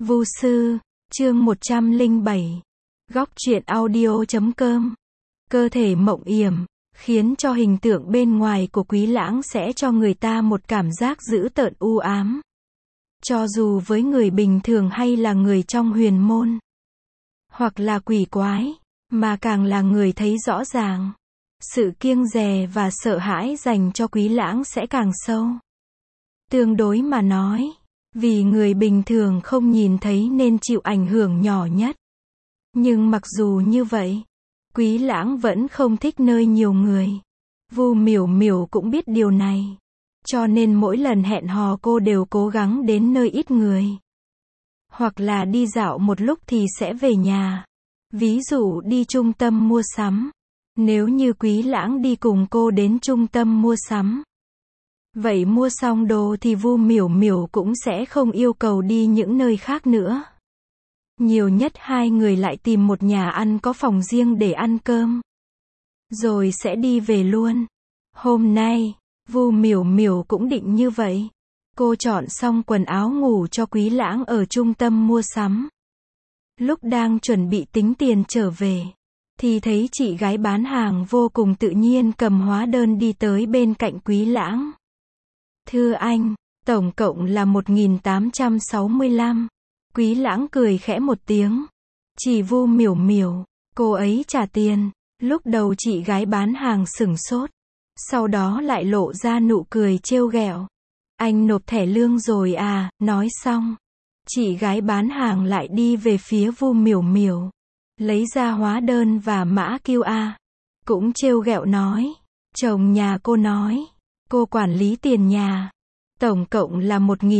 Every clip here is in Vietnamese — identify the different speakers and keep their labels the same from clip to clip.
Speaker 1: Vu sư, chương 107. Góc truyện audio.com. Cơ thể mộng yểm, khiến cho hình tượng bên ngoài của Quý Lãng sẽ cho người ta một cảm giác dữ tợn u ám. Cho dù với người bình thường hay là người trong huyền môn, hoặc là quỷ quái, mà càng là người thấy rõ ràng, sự kiêng dè và sợ hãi dành cho Quý Lãng sẽ càng sâu. Tương đối mà nói, vì người bình thường không nhìn thấy nên chịu ảnh hưởng nhỏ nhất. Nhưng mặc dù như vậy, Quý Lãng vẫn không thích nơi nhiều người. Vu Miểu Miểu cũng biết điều này. Cho nên mỗi lần hẹn hò cô đều cố gắng đến nơi ít người. Hoặc là đi dạo một lúc thì sẽ về nhà. Ví dụ đi trung tâm mua sắm. Nếu như Quý Lãng đi cùng cô đến trung tâm mua sắm, vậy mua xong đồ thì Vu Miểu Miểu cũng sẽ không yêu cầu đi những nơi khác nữa. Nhiều nhất hai người lại tìm một nhà ăn có phòng riêng để ăn cơm, rồi sẽ đi về luôn. Hôm nay, Vu Miểu Miểu cũng định như vậy. Cô chọn xong quần áo ngủ cho Quý Lãng ở trung tâm mua sắm. Lúc đang chuẩn bị tính tiền trở về, thì thấy chị gái bán hàng vô cùng tự nhiên cầm hóa đơn đi tới bên cạnh Quý Lãng. Thưa anh, tổng cộng là 1.865. Quý Lãng cười khẽ một tiếng. Chỉ Vu Miểu Miểu, cô ấy trả tiền. Lúc đầu chị gái bán hàng sửng sốt, sau đó lại lộ ra nụ cười trêu ghẹo. Anh nộp thẻ lương rồi à? Nói xong, chị gái bán hàng lại đi về phía Vu Miểu Miểu, lấy ra hóa đơn và mã QR. Cũng trêu ghẹo nói, chồng nhà cô nói, cô quản lý tiền nhà. Tổng cộng là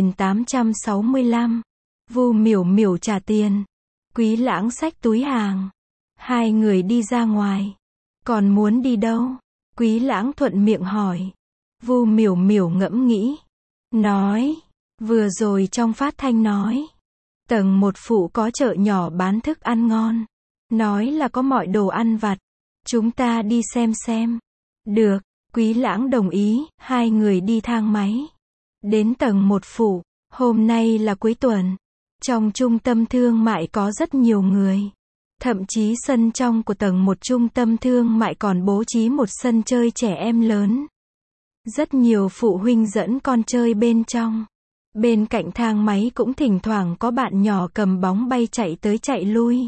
Speaker 1: 1.865. Vu Miểu Miểu trả tiền. Quý Lãng xách túi hàng. Hai người đi ra ngoài. Còn muốn đi đâu? Quý Lãng thuận miệng hỏi. Vu Miểu Miểu ngẫm nghĩ. Nói, vừa rồi trong phát thanh nói, tầng 1 phụ có chợ nhỏ bán thức ăn ngon. Nói là có mọi đồ ăn vặt. Chúng ta đi xem. Được, Quý Lãng đồng ý, hai người đi thang máy. Đến tầng 1 phụ, hôm nay là cuối tuần. Trong trung tâm thương mại có rất nhiều người. Thậm chí sân trong của tầng 1 trung tâm thương mại còn bố trí một sân chơi trẻ em lớn. Rất nhiều phụ huynh dẫn con chơi bên trong. Bên cạnh thang máy cũng thỉnh thoảng có bạn nhỏ cầm bóng bay chạy tới chạy lui.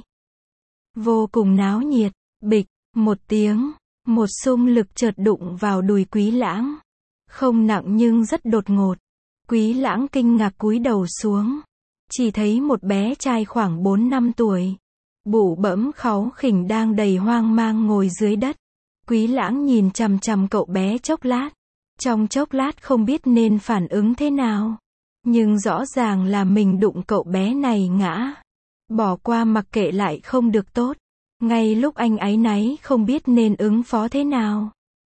Speaker 1: Vô cùng náo nhiệt. Bịch, một tiếng, một xung lực chợt đụng vào đùi Quý Lãng. Không nặng nhưng rất đột ngột. Quý Lãng kinh ngạc cúi đầu xuống. Chỉ thấy một bé trai khoảng 4-5 tuổi, bụ bẫm kháu khỉnh đang đầy hoang mang ngồi dưới đất. Quý Lãng nhìn chằm chằm cậu bé chốc lát. Trong chốc lát không biết nên phản ứng thế nào. Nhưng rõ ràng là mình đụng cậu bé này ngã. Bỏ qua mặc kệ lại không được tốt. Ngay lúc anh áy náy không biết nên ứng phó thế nào.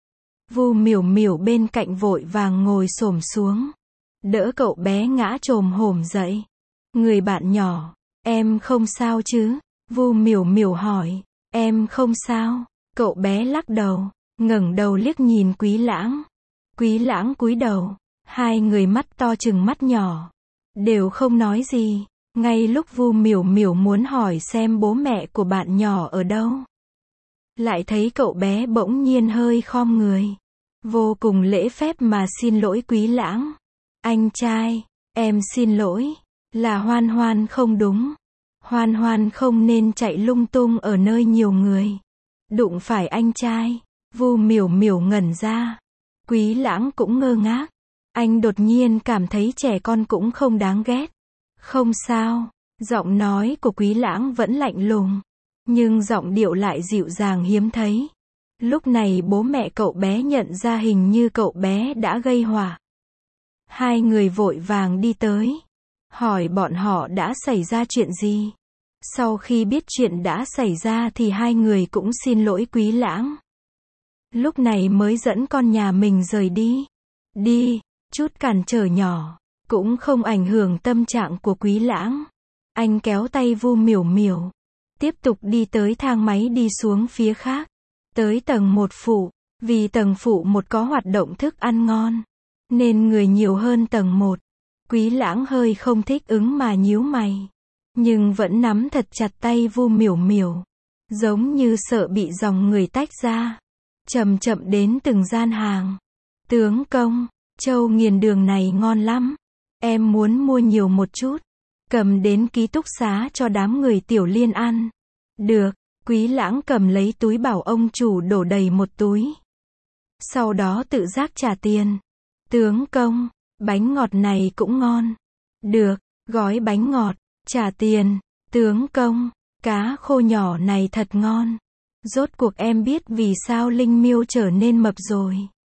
Speaker 1: Vu Miểu Miểu bên cạnh vội vàng ngồi xổm xuống, đỡ cậu bé ngã chồm hổm dậy. Người bạn nhỏ, em không sao chứ? Vu Miểu Miểu hỏi. Em không sao. Cậu bé lắc đầu, ngẩng đầu liếc nhìn Quý Lãng. Quý Lãng cúi đầu, hai người mắt to chừng mắt nhỏ, đều không nói gì. Ngay lúc Vu Miểu Miểu muốn hỏi xem bố mẹ của bạn nhỏ ở đâu, lại thấy cậu bé bỗng nhiên hơi khom người, vô cùng lễ phép mà xin lỗi Quý Lãng. Anh trai, em xin lỗi, là Hoan Hoan không đúng. Hoan Hoan không nên chạy lung tung ở nơi nhiều người. Đụng phải anh trai. Vu Miểu Miểu ngẩn ra. Quý Lãng cũng ngơ ngác. Anh đột nhiên cảm thấy trẻ con cũng không đáng ghét. Không sao. Giọng nói của Quý Lãng vẫn lạnh lùng, nhưng giọng điệu lại dịu dàng hiếm thấy. Lúc này bố mẹ cậu bé nhận ra hình như cậu bé đã gây họa. Hai người vội vàng đi tới, hỏi bọn họ đã xảy ra chuyện gì. Sau khi biết chuyện đã xảy ra thì hai người cũng xin lỗi Quý Lãng. Lúc này mới dẫn con nhà mình rời đi. Đi, chút cản trở nhỏ, cũng không ảnh hưởng tâm trạng của Quý Lãng. Anh kéo tay Vu Miểu Miểu, tiếp tục đi tới thang máy đi xuống phía khác. Tới tầng 1 phụ, vì tầng phụ 1 có hoạt động thức ăn ngon, nên người nhiều hơn tầng 1. Quý Lãng hơi không thích ứng mà nhíu mày. nhưng vẫn nắm thật chặt tay Vu Miểu Miểu, giống như sợ bị dòng người tách ra. Chậm chậm đến từng gian hàng. Tướng công, trâu nghiền đường này ngon lắm. Em muốn mua nhiều một chút. Cầm đến ký túc xá cho đám người Tiểu Liên ăn. Được, Quý Lãng cầm lấy túi bảo ông chủ đổ đầy một túi. Sau đó tự giác trả tiền. Tướng công, bánh ngọt này cũng ngon. Được, gói bánh ngọt, trả tiền. Tướng công, cá khô nhỏ này thật ngon. Rốt cuộc em biết vì sao Linh Miêu trở nên mập rồi.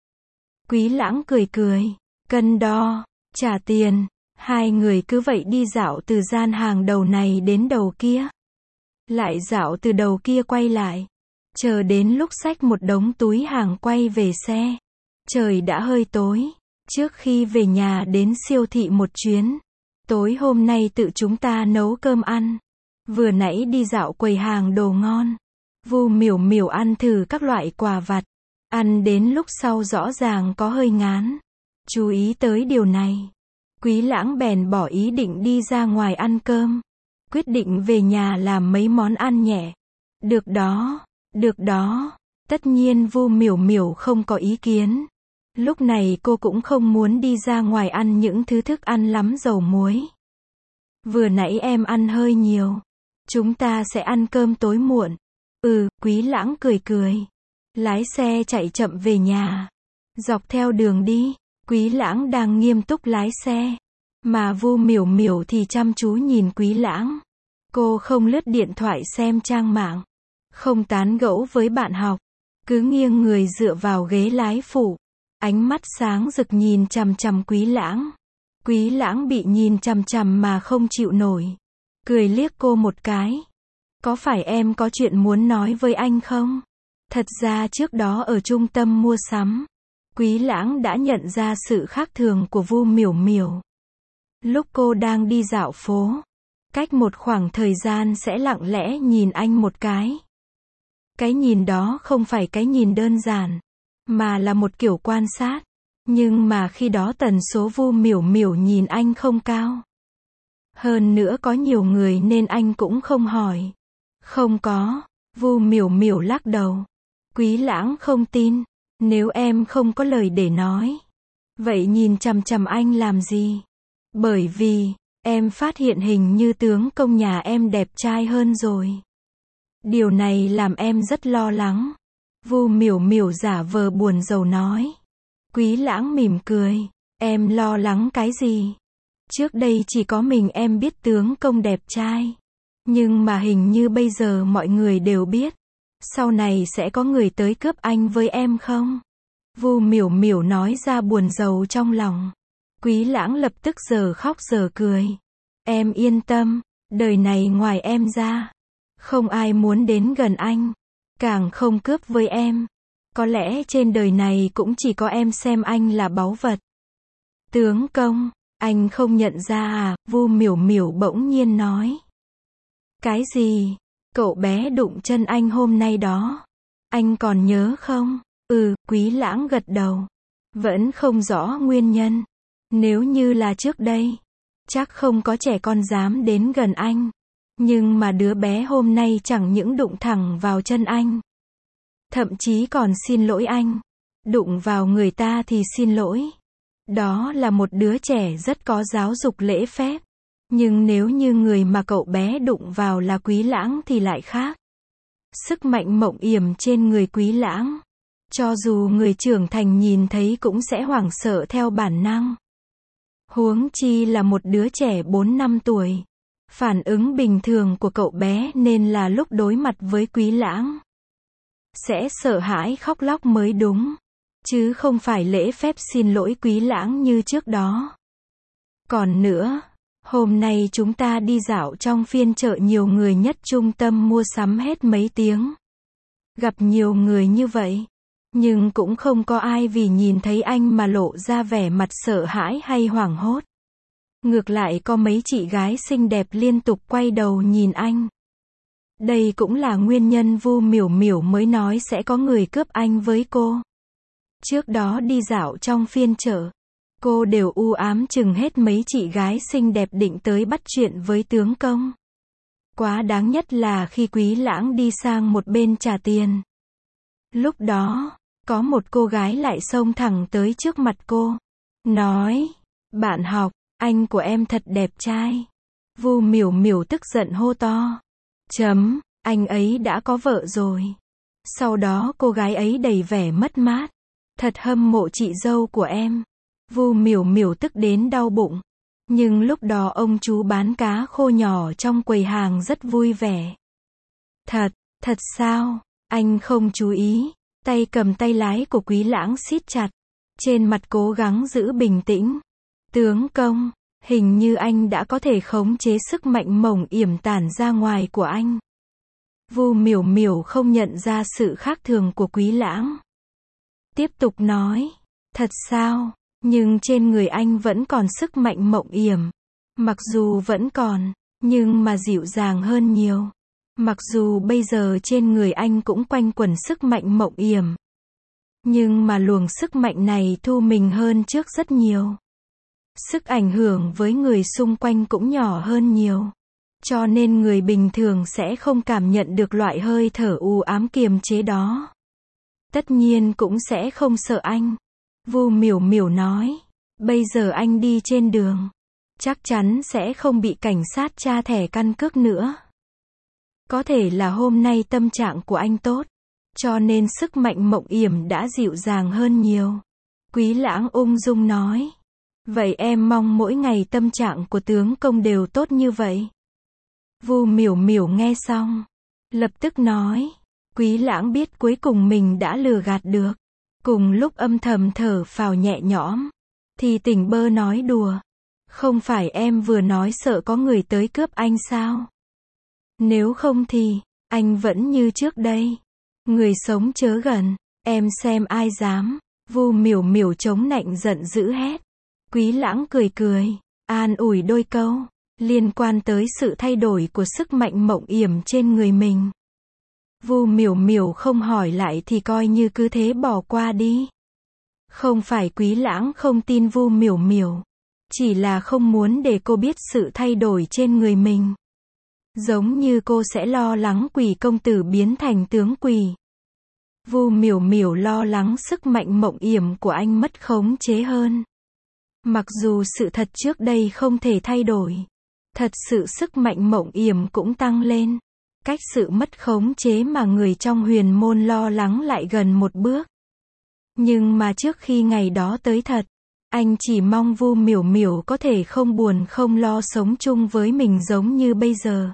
Speaker 1: Quý Lãng cười cười, cân đo, trả tiền. Hai người cứ vậy đi dạo từ gian hàng đầu này đến đầu kia. Lại dạo từ đầu kia quay lại. Chờ đến lúc xách một đống túi hàng quay về xe. Trời đã hơi tối. Trước khi về nhà đến siêu thị một chuyến. Tối hôm nay tự chúng ta nấu cơm ăn. Vừa nãy đi dạo quầy hàng đồ ngon. Vu Miểu Miểu ăn thử các loại quà vặt. Ăn đến lúc sau rõ ràng có hơi ngán. Chú ý tới điều này. Quý Lãng bèn bỏ ý định đi ra ngoài ăn cơm. Quyết định về nhà làm mấy món ăn nhẹ. Được đó, được đó. Tất nhiên Vu Miểu Miểu không có ý kiến. Lúc này cô cũng không muốn đi ra ngoài ăn những thứ thức ăn lắm dầu muối. Vừa nãy em ăn hơi nhiều. Chúng ta sẽ ăn cơm tối muộn. Quý Lãng cười cười. Lái xe chạy chậm về nhà. Dọc theo đường đi, Quý Lãng đang nghiêm túc lái xe. Mà Vu Miểu Miểu thì chăm chú nhìn Quý Lãng. Cô không lướt điện thoại xem trang mạng. Không tán gẫu với bạn học. Cứ nghiêng người dựa vào ghế lái phụ. Ánh mắt sáng rực nhìn chằm chằm Quý Lãng. Quý Lãng bị nhìn chằm chằm mà không chịu nổi. Cười liếc cô một cái. Có phải em có chuyện muốn nói với anh không? Thật ra trước đó ở trung tâm mua sắm, Quý Lãng đã nhận ra sự khác thường của Vu Miểu Miểu. Lúc cô đang đi dạo phố, cách một khoảng thời gian sẽ lặng lẽ nhìn anh một cái. Cái nhìn đó không phải cái nhìn đơn giản, mà là một kiểu quan sát. Nhưng mà khi đó tần số Vu Miểu Miểu nhìn anh không cao. Hơn nữa có nhiều người nên anh cũng không hỏi. Không có, Vu Miểu Miểu lắc đầu. Quý Lãng không tin, nếu em không có lời để nói, vậy nhìn chằm chằm anh làm gì? Bởi vì, em phát hiện hình như tướng công nhà em đẹp trai hơn rồi. Điều này làm em rất lo lắng. Vu Miểu Miểu giả vờ buồn rầu nói. Quý Lãng mỉm cười, em lo lắng cái gì? Trước đây chỉ có mình em biết tướng công đẹp trai. Nhưng mà hình như bây giờ mọi người đều biết. Sau này sẽ có người tới cướp anh với em không? Vu Miểu Miểu nói ra buồn rầu trong lòng. Quý Lãng lập tức giờ khóc giờ cười. Em yên tâm, đời này ngoài em ra, không ai muốn đến gần anh, càng không cướp với em. Có lẽ trên đời này cũng chỉ có em xem anh là báu vật. Tướng công, anh không nhận ra à? Vu Miểu Miểu bỗng nhiên nói. Cái gì? Cậu bé đụng chân anh hôm nay đó. Anh còn nhớ không? Quý Lãng gật đầu. Vẫn không rõ nguyên nhân. Nếu như là trước đây, chắc không có trẻ con dám đến gần anh. Nhưng mà đứa bé hôm nay chẳng những đụng thẳng vào chân anh, thậm chí còn xin lỗi anh. Đụng vào người ta thì xin lỗi. Đó là một đứa trẻ rất có giáo dục lễ phép. Nhưng nếu như người mà cậu bé đụng vào là Quý Lãng thì lại khác. Sức mạnh mộng yểm trên người Quý Lãng, cho dù người trưởng thành nhìn thấy cũng sẽ hoảng sợ theo bản năng. Huống chi là một đứa trẻ 4 năm tuổi. Phản ứng bình thường của cậu bé nên là lúc đối mặt với Quý Lãng, sẽ sợ hãi khóc lóc mới đúng. Chứ không phải lễ phép xin lỗi Quý Lãng như trước đó. Còn nữa, hôm nay chúng ta đi dạo trong phiên chợ nhiều người nhất trung tâm mua sắm hết mấy tiếng. Gặp nhiều người như vậy, nhưng cũng không có ai vì nhìn thấy anh mà lộ ra vẻ mặt sợ hãi hay hoảng hốt. Ngược lại có mấy chị gái xinh đẹp liên tục quay đầu nhìn anh. Đây cũng là nguyên nhân Vu Miểu Miểu mới nói sẽ có người cướp anh với cô. Trước đó đi dạo trong phiên chợ, cô đều u ám chừng hết mấy chị gái xinh đẹp định tới bắt chuyện với tướng công. Quá đáng nhất là khi Quý Lãng đi sang một bên trả tiền. Lúc đó, có một cô gái lại xông thẳng tới trước mặt cô. Nói, bạn học, anh của em thật đẹp trai. Vu Miểu Miểu tức giận hô to. Anh ấy đã có vợ rồi. Sau đó cô gái ấy đầy vẻ mất mát. Thật hâm mộ chị dâu của em. Vu Miểu Miểu tức đến đau bụng. Nhưng lúc đó ông chú bán cá khô nhỏ trong quầy hàng rất vui vẻ. Thật sao? Anh không chú ý. Tay cầm tay lái của Quý Lãng siết chặt. Trên mặt cố gắng giữ bình tĩnh. Tướng công, hình như anh đã có thể khống chế sức mạnh mỏng yểm tản ra ngoài của anh. Vu Miểu Miểu không nhận ra sự khác thường của Quý Lãng. Tiếp tục nói, thật sao? Nhưng trên người anh vẫn còn sức mạnh mộng yểm. Mặc dù vẫn còn, nhưng mà dịu dàng hơn nhiều. Mặc dù bây giờ trên người anh cũng quanh quẩn sức mạnh mộng yểm. Nhưng mà luồng sức mạnh này thu mình hơn trước rất nhiều. Sức ảnh hưởng với người xung quanh cũng nhỏ hơn nhiều. Cho nên người bình thường sẽ không cảm nhận được loại hơi thở u ám kiềm chế đó. Tất nhiên cũng sẽ không sợ anh. Vu Miểu Miểu nói. Bây giờ anh đi trên đường. Chắc chắn sẽ không bị cảnh sát tra thẻ căn cước nữa. Có thể là hôm nay tâm trạng của anh tốt. Cho nên sức mạnh mộng yểm đã dịu dàng hơn nhiều. Quý Lãng ung dung nói. Vậy em mong mỗi ngày tâm trạng của tướng công đều tốt như vậy. Vu Miểu Miểu nghe xong. Lập tức nói. Quý Lãng biết cuối cùng mình đã lừa gạt được. Cùng lúc âm thầm thở phào nhẹ nhõm. Thì tỉnh bơ nói đùa. Không phải em vừa nói sợ có người tới cướp anh sao? Nếu không thì, anh vẫn như trước đây. Người sống chớ gần, em xem ai dám. Vu Miểu Miểu chống nạnh giận dữ hét. Quý Lãng cười cười, an ủi đôi câu, liên quan tới sự thay đổi của sức mạnh mộng yểm trên người mình. Vu Miểu Miểu không hỏi lại thì coi như cứ thế bỏ qua đi. Không phải Quý Lãng không tin Vu Miểu Miểu, chỉ là không muốn để cô biết sự thay đổi trên người mình. Giống như cô sẽ lo lắng Quỷ công tử biến thành tướng quỷ. Vu Miểu Miểu lo lắng sức mạnh mộng yểm của anh mất khống chế hơn. Mặc dù sự thật trước đây không thể thay đổi, thật sự sức mạnh mộng yểm cũng tăng lên. Cách sự mất khống chế mà người trong huyền môn lo lắng lại gần một bước. Nhưng mà trước khi ngày đó tới thật, anh chỉ mong Vu Miểu Miểu có thể không buồn không lo sống chung với mình giống như bây giờ.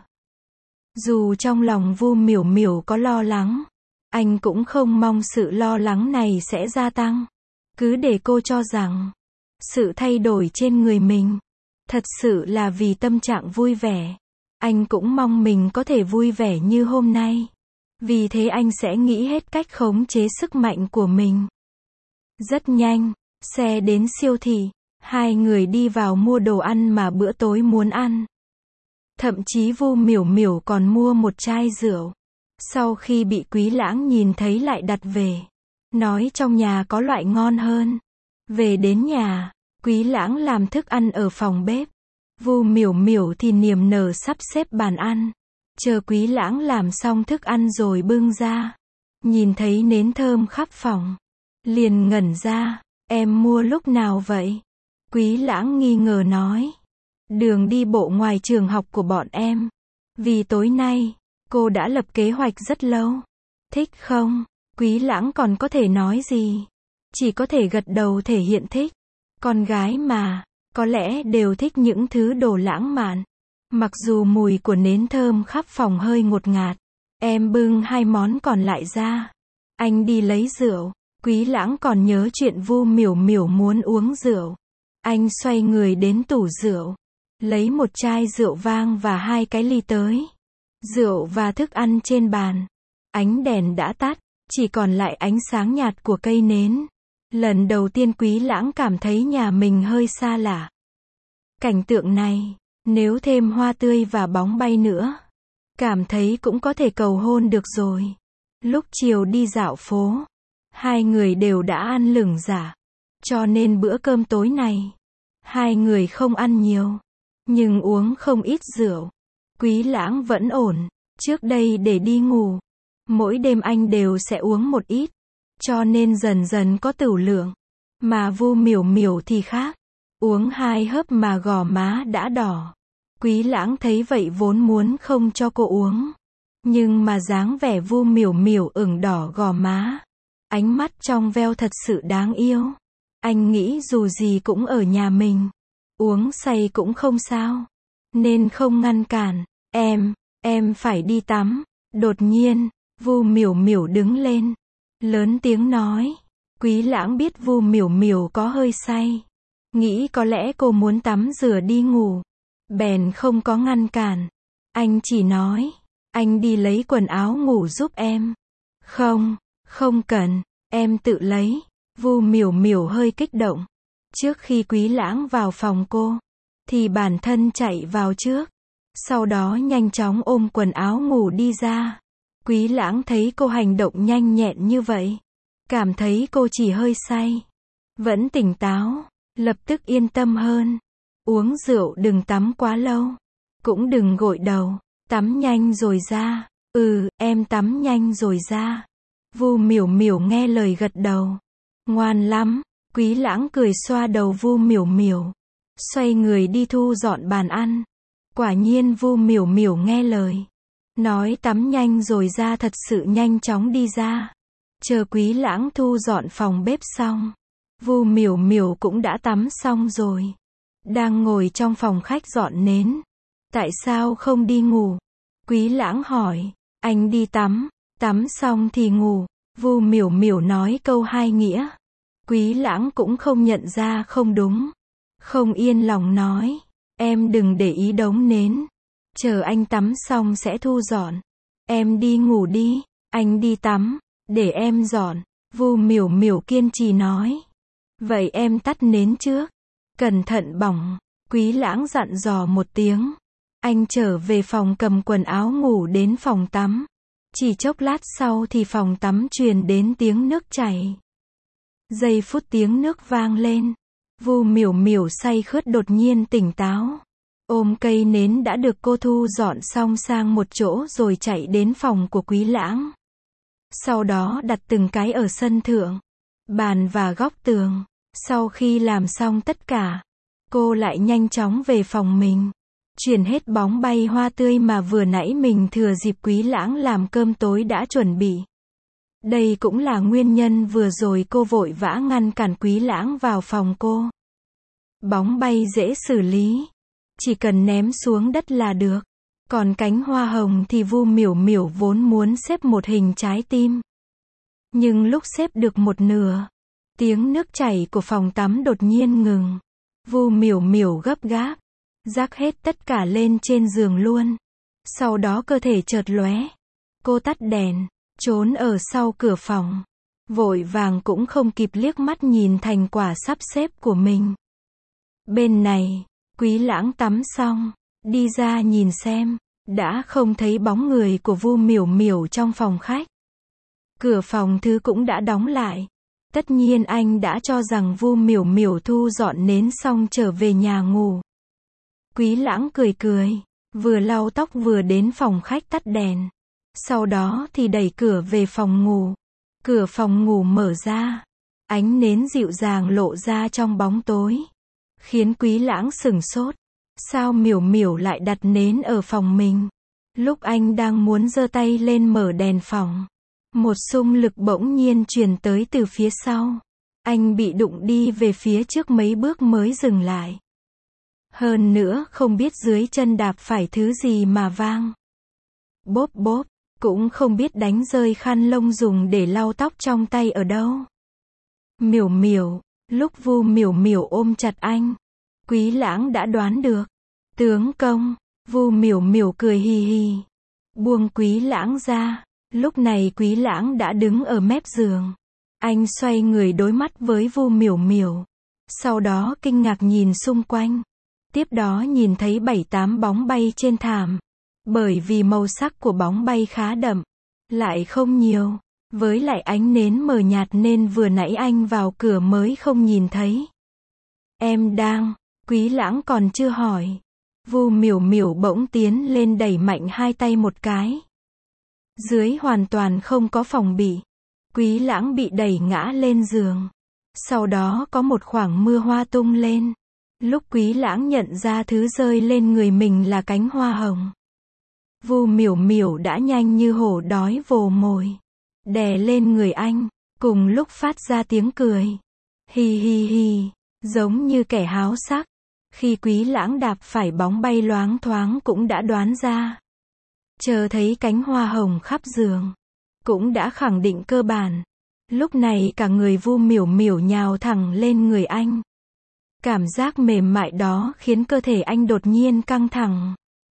Speaker 1: Dù trong lòng Vu Miểu Miểu có lo lắng, anh cũng không mong sự lo lắng này sẽ gia tăng. Cứ để cô cho rằng, sự thay đổi trên người mình, thật sự là vì tâm trạng vui vẻ. Anh cũng mong mình có thể vui vẻ như hôm nay. Vì thế anh sẽ nghĩ hết cách khống chế sức mạnh của mình. Rất nhanh, xe đến siêu thị, hai người đi vào mua đồ ăn mà bữa tối muốn ăn. Thậm chí Vu Miểu Miểu còn mua một chai rượu. Sau khi bị Quý Lãng nhìn thấy lại đặt về. Nói trong nhà có loại ngon hơn. Về đến nhà, Quý Lãng làm thức ăn ở phòng bếp. Vu Miểu Miểu thì niềm nở sắp xếp bàn ăn. Chờ Quý Lãng làm xong thức ăn rồi bưng ra. Nhìn thấy nến thơm khắp phòng. Liền ngẩn ra, em mua lúc nào vậy? Quý Lãng nghi ngờ nói. Đường đi bộ ngoài trường học của bọn em. Vì tối nay, cô đã lập kế hoạch rất lâu. Thích không? Quý Lãng còn có thể nói gì? Chỉ có thể gật đầu thể hiện thích. Con gái mà, có lẽ đều thích những thứ đồ lãng mạn. Mặc dù mùi của nến thơm khắp phòng hơi ngột ngạt. Em bưng hai món còn lại ra. Anh đi lấy rượu. Quý Lãng còn nhớ chuyện Vu Miểu Miểu muốn uống rượu. Anh xoay người đến tủ rượu. Lấy một chai rượu vang và hai cái ly tới. Rượu và thức ăn trên bàn. Ánh đèn đã tắt, chỉ còn lại ánh sáng nhạt của cây nến. Lần đầu tiên Quý Lãng cảm thấy nhà mình hơi xa lạ. Cảnh tượng này, nếu thêm hoa tươi và bóng bay nữa, cảm thấy cũng có thể cầu hôn được rồi. Lúc chiều đi dạo phố, hai người đều đã ăn lửng giả. Cho nên bữa cơm tối này, hai người không ăn nhiều, nhưng uống không ít rượu. Quý Lãng vẫn ổn. Trước đây để đi ngủ, mỗi đêm anh đều sẽ uống một ít, cho nên dần dần có tửu lượng. Mà Vu Miểu Miểu thì khác, uống 2 hớp mà gò má đã đỏ. Quý Lãng thấy vậy vốn muốn không cho cô uống, nhưng mà dáng vẻ Vu Miểu Miểu ửng đỏ gò má, ánh mắt trong veo thật sự đáng yêu. Anh nghĩ dù gì cũng ở nhà mình, uống say cũng không sao, nên không ngăn cản. Em phải đi tắm. Đột nhiên, Vu Miểu Miểu đứng lên, lớn tiếng nói. Quý Lãng biết Vu Miểu Miểu có hơi say, nghĩ có lẽ cô muốn tắm rửa đi ngủ, bèn không có ngăn cản. Anh chỉ nói, anh đi lấy quần áo ngủ giúp em. Không cần, em tự lấy. Vu Miểu Miểu hơi kích động. Trước khi Quý Lãng vào phòng cô, thì bản thân chạy vào trước, sau đó nhanh chóng ôm quần áo ngủ đi ra. Quý Lãng thấy cô hành động nhanh nhẹn như vậy, cảm thấy cô chỉ hơi say, vẫn tỉnh táo, lập tức yên tâm hơn. Uống rượu đừng tắm quá lâu, cũng đừng gội đầu, tắm nhanh rồi ra. Em tắm nhanh rồi ra. Vu Miểu Miểu nghe lời gật đầu. Ngoan lắm. Quý Lãng cười xoa đầu Vu Miểu Miểu, xoay người đi thu dọn bàn ăn. Quả nhiên Vu Miểu Miểu nghe lời, nói tắm nhanh rồi ra thật sự nhanh chóng đi ra. Chờ Quý Lãng thu dọn phòng bếp xong, Vu Miểu Miểu cũng đã tắm xong rồi, đang ngồi trong phòng khách dọn nến. Tại sao không đi ngủ? Quý Lãng hỏi. Anh đi tắm, tắm xong thì ngủ. Vu Miểu Miểu nói câu hai nghĩa. Quý Lãng cũng không nhận ra không đúng, không yên lòng nói. Em đừng để ý đống nến, chờ anh tắm xong sẽ thu dọn. Em đi ngủ đi, anh đi tắm, để em dọn. Vu Miểu Miểu kiên trì nói. Vậy em tắt nến trước, cẩn thận bỏng. Quý Lãng dặn dò một tiếng. Anh trở về phòng cầm quần áo ngủ đến phòng tắm. Chỉ chốc lát sau thì phòng tắm truyền đến tiếng nước chảy. Giây phút tiếng nước vang lên, Vu Miểu Miểu say khướt đột nhiên tỉnh táo. Ôm cây nến đã được cô thu dọn xong sang một chỗ rồi chạy đến phòng của Quý Lãng. Sau đó đặt từng cái ở sân thượng, bàn và góc tường. Sau khi làm xong tất cả, cô lại nhanh chóng về phòng mình, chuyển hết bóng bay hoa tươi mà vừa nãy mình thừa dịp Quý Lãng làm cơm tối đã chuẩn bị. Đây cũng là nguyên nhân vừa rồi cô vội vã ngăn cản Quý Lãng vào phòng cô. Bóng bay dễ xử lý, chỉ cần ném xuống đất là được. Còn cánh hoa hồng thì Vu Miểu Miểu vốn muốn xếp một hình trái tim. Nhưng lúc xếp được một nửa, tiếng nước chảy của phòng tắm đột nhiên ngừng. Vu Miểu Miểu gấp gáp, rác hết tất cả lên trên giường luôn. Sau đó cơ thể chợt lóe. Cô tắt đèn, trốn ở sau cửa phòng. Vội vàng cũng không kịp liếc mắt nhìn thành quả sắp xếp của mình. Bên này, Quý Lãng tắm xong, đi ra nhìn xem, đã không thấy bóng người của Vu Miểu Miểu trong phòng khách. Cửa phòng thứ cũng đã đóng lại. Tất nhiên anh đã cho rằng Vu Miểu Miểu thu dọn nến xong trở về nhà ngủ. Quý Lãng cười cười, vừa lau tóc vừa đến phòng khách tắt đèn. Sau đó thì đẩy cửa về phòng ngủ. Cửa phòng ngủ mở ra, ánh nến dịu dàng lộ ra trong bóng tối, khiến Quý Lãng sửng sốt. Sao Miểu Miểu lại đặt nến ở phòng mình? Lúc anh đang muốn giơ tay lên mở đèn phòng, một xung lực bỗng nhiên truyền tới từ phía sau. Anh bị đụng đi về phía trước mấy bước mới dừng lại. Hơn nữa không biết dưới chân đạp phải thứ gì mà vang. Bốp bốp, cũng không biết đánh rơi khăn lông dùng để lau tóc trong tay ở đâu. Miểu Miểu, lúc Vu Miểu Miểu ôm chặt anh, Quý Lãng đã đoán được. Tướng công, Vu Miểu Miểu cười hì hì, buông Quý Lãng ra. Lúc này Quý Lãng đã đứng ở mép giường. Anh xoay người đối mắt với Vu Miểu Miểu. Sau đó kinh ngạc nhìn xung quanh. Tiếp đó nhìn thấy 7-8 bóng bay trên thảm. Bởi vì màu sắc của bóng bay khá đậm, lại không nhiều. Với lại ánh nến mờ nhạt nên vừa nãy anh vào cửa mới không nhìn thấy. Em đang, Quý Lãng còn chưa hỏi. Vu Miểu Miểu bỗng tiến lên đẩy mạnh hai tay một cái. Dưới hoàn toàn không có phòng bị. Quý Lãng bị đẩy ngã lên giường. Sau đó có một khoảng mưa hoa tung lên. Lúc Quý Lãng nhận ra thứ rơi lên người mình là cánh hoa hồng. Vu Miểu Miểu đã nhanh như hổ đói vồ mồi. Đè lên người anh, cùng lúc phát ra tiếng cười. Hi hi hi, giống như kẻ háo sắc. Khi Quý Lãng đạp phải bóng bay loáng thoáng cũng đã đoán ra. Chờ thấy cánh hoa hồng khắp giường, cũng đã khẳng định cơ bản. Lúc này cả người Vu Miểu Miểu nhào thẳng lên người anh. Cảm giác mềm mại đó khiến cơ thể anh đột nhiên căng thẳng.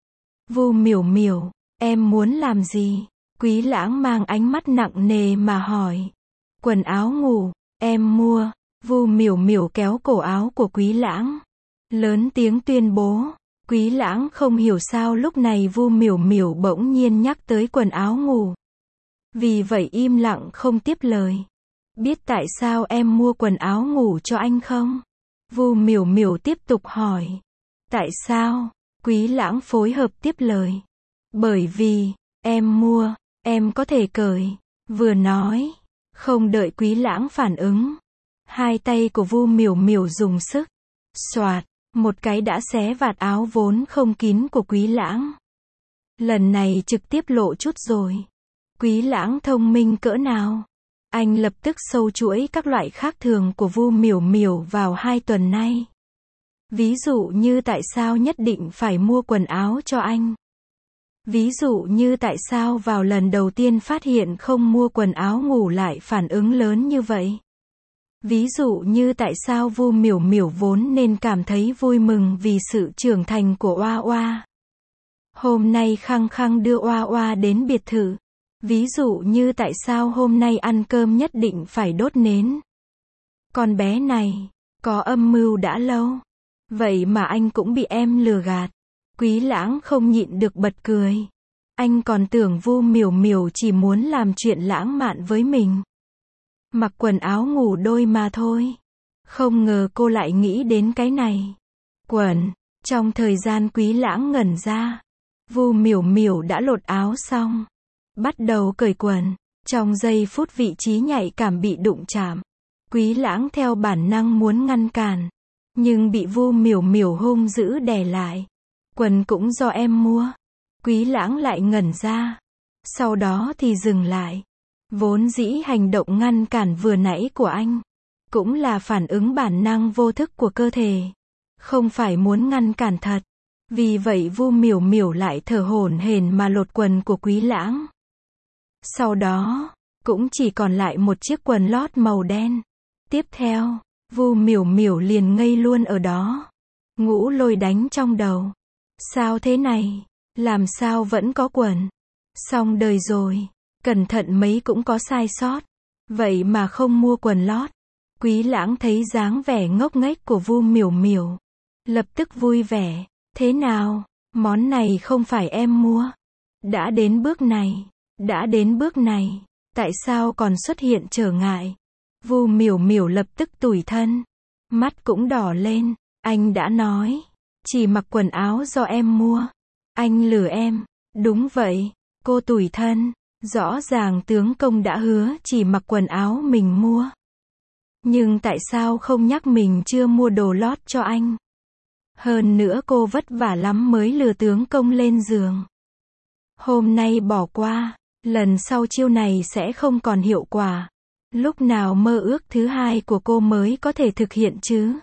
Speaker 1: Vu Miểu Miểu, em muốn làm gì? Quý Lãng mang ánh mắt nặng nề mà hỏi. Quần áo ngủ, em mua. Vu Miểu Miểu kéo cổ áo của Quý Lãng. Lớn tiếng tuyên bố. Quý Lãng không hiểu sao lúc này Vu Miểu Miểu bỗng nhiên nhắc tới quần áo ngủ. Vì vậy im lặng không tiếp lời. Biết tại sao em mua quần áo ngủ cho anh không? Vu Miểu Miểu tiếp tục hỏi. Tại sao? Quý Lãng phối hợp tiếp lời. Bởi vì, em mua, em có thể cởi. Vừa nói, không đợi Quý Lãng phản ứng. Hai tay của Vu Miểu Miểu dùng sức. Xoạt, một cái đã xé vạt áo vốn không kín của Quý Lãng. Lần này trực tiếp lộ chút rồi. Quý Lãng thông minh cỡ nào? Anh lập tức sâu chuỗi các loại khác thường của Vu Miểu Miểu vào 2 tuần nay. Ví dụ như tại sao nhất định phải mua quần áo cho anh. Ví dụ như tại sao vào lần đầu tiên phát hiện không mua quần áo ngủ lại phản ứng lớn như vậy. Ví dụ như tại sao Vu Miểu Miểu vốn nên cảm thấy vui mừng vì sự trưởng thành của Oa Oa. Hôm nay khăng khăng đưa Oa Oa đến biệt thự. Ví dụ như tại sao hôm nay ăn cơm nhất định phải đốt nến. Con bé này, có âm mưu đã lâu. Vậy mà anh cũng bị em lừa gạt. Quý Lãng không nhịn được bật cười. Anh còn tưởng Vu Miểu Miểu chỉ muốn làm chuyện lãng mạn với mình. Mặc quần áo ngủ đôi mà thôi. Không ngờ cô lại nghĩ đến cái này. Quần, trong thời gian Quý Lãng ngẩn ra, Vu Miểu Miểu đã lột áo xong. Bắt đầu cởi quần. Trong giây phút vị trí nhạy cảm bị đụng chạm, Quý Lãng theo bản năng muốn ngăn cản. Nhưng bị Vu Miểu Miểu hung dữ đè lại. Quần cũng do em mua. Quý Lãng lại ngẩn ra. Sau đó thì dừng lại. Vốn dĩ hành động ngăn cản vừa nãy của anh cũng là phản ứng bản năng vô thức của cơ thể. Không phải muốn ngăn cản thật. Vì vậy Vu Miểu Miểu lại thở hổn hển mà lột quần của Quý Lãng. Sau đó, cũng chỉ còn lại một chiếc quần lót màu đen. Tiếp theo, Vu Miểu Miểu liền ngây luôn ở đó. Ngũ Lôi đánh trong đầu. Sao thế này? Làm sao vẫn có quần? Xong đời rồi. Cẩn thận mấy cũng có sai sót. Vậy mà không mua quần lót. Quý Lãng thấy dáng vẻ ngốc nghếch của Vu Miểu Miểu. Lập tức vui vẻ. Thế nào? Món này không phải em mua. Đã đến bước này. Đã đến bước này. Tại sao còn xuất hiện trở ngại? Vu Miểu Miểu lập tức tủi thân. Mắt cũng đỏ lên. Anh đã nói. Chỉ mặc quần áo do em mua. Anh lừa em. Đúng vậy. Cô tủi thân. Rõ ràng tướng công đã hứa chỉ mặc quần áo mình mua. Nhưng tại sao không nhắc mình chưa mua đồ lót cho anh? Hơn nữa cô vất vả lắm mới lừa tướng công lên giường. Hôm nay bỏ qua. Lần sau chiêu này sẽ không còn hiệu quả. Lúc nào mơ ước thứ hai của cô mới có thể thực hiện chứ?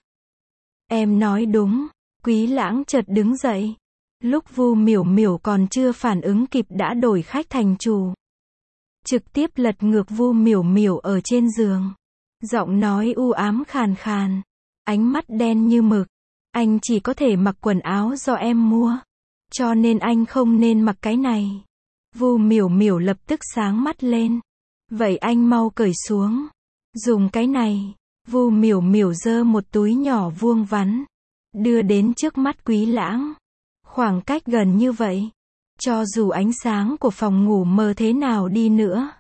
Speaker 1: Em nói đúng. Quý Lãng chợt đứng dậy. Lúc Vu Miểu Miểu còn chưa phản ứng kịp đã đổi khách thành chủ. Trực tiếp lật ngược Vu Miểu Miểu ở trên giường. Giọng nói u ám khàn khàn. Ánh mắt đen như mực. Anh chỉ có thể mặc quần áo do em mua. Cho nên anh không nên mặc cái này. Vu Miểu Miểu lập tức sáng mắt lên. Vậy anh mau cởi xuống. Dùng cái này. Vu Miểu Miểu giơ một túi nhỏ vuông vắn. Đưa đến trước mắt Quý Lãng. Khoảng cách gần như vậy. Cho dù ánh sáng của phòng ngủ mờ thế nào đi nữa.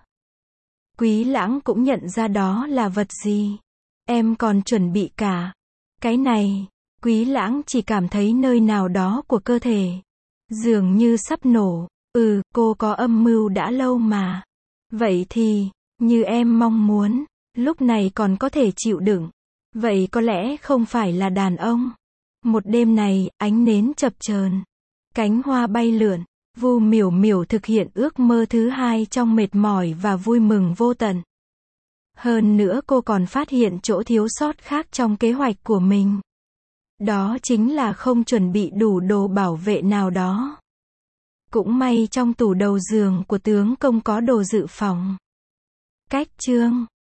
Speaker 1: Quý Lãng cũng nhận ra đó là vật gì. Em còn chuẩn bị cả. Cái này. Quý Lãng chỉ cảm thấy nơi nào đó của cơ thể dường như sắp nổ. Cô có âm mưu đã lâu mà. Vậy thì, như em mong muốn, lúc này còn có thể chịu đựng. Vậy có lẽ không phải là đàn ông. Một đêm này, ánh nến chập chờn, cánh hoa bay lượn, Vu Miểu Miểu thực hiện ước mơ thứ hai trong mệt mỏi và vui mừng vô tận. Hơn nữa cô còn phát hiện chỗ thiếu sót khác trong kế hoạch của mình. Đó chính là không chuẩn bị đủ đồ bảo vệ nào đó. Cũng may trong tủ đầu giường của tướng công có đồ dự phòng. Cách chương